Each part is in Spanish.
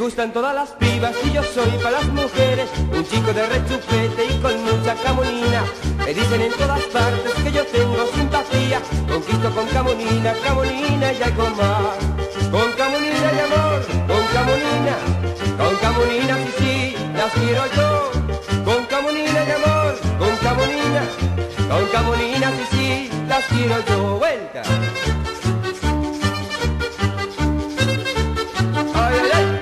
gustan todas las pibas y yo soy para las mujeres un chico de rechupete y con mucha camonina. Me dicen en todas partes que yo tengo simpatía. Conquisto con camonina, camonina y algo más. Con camonina y amor, con camonina sí, sí, las quiero yo. Con camonina y amor, con camonina sí, sí, las quiero yo. Vuelta. Ay, ay, ay.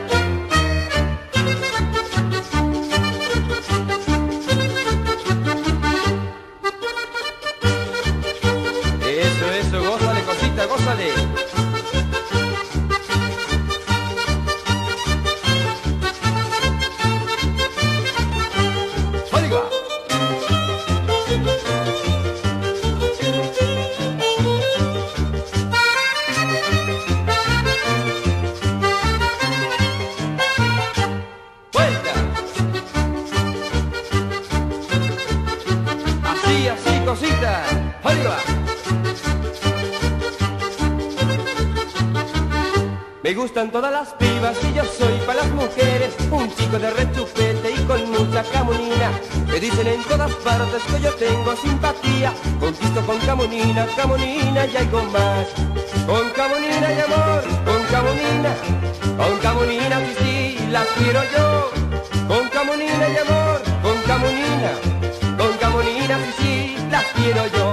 Eso, gózale, cosita, gózale. ¡Oiga! ¡Vuelta! Así, cosita. ¡Oiga! Me gustan todas las pibas y yo soy para las mujeres un chico de rechupete y con mucha camonina. Me dicen en todas partes que yo tengo simpatía. Conquisto con camonina, camonina y algo más. Con camonina y amor, con camonina sí, sí, las quiero yo. Con camonina y amor, con camonina sí, sí, las quiero yo.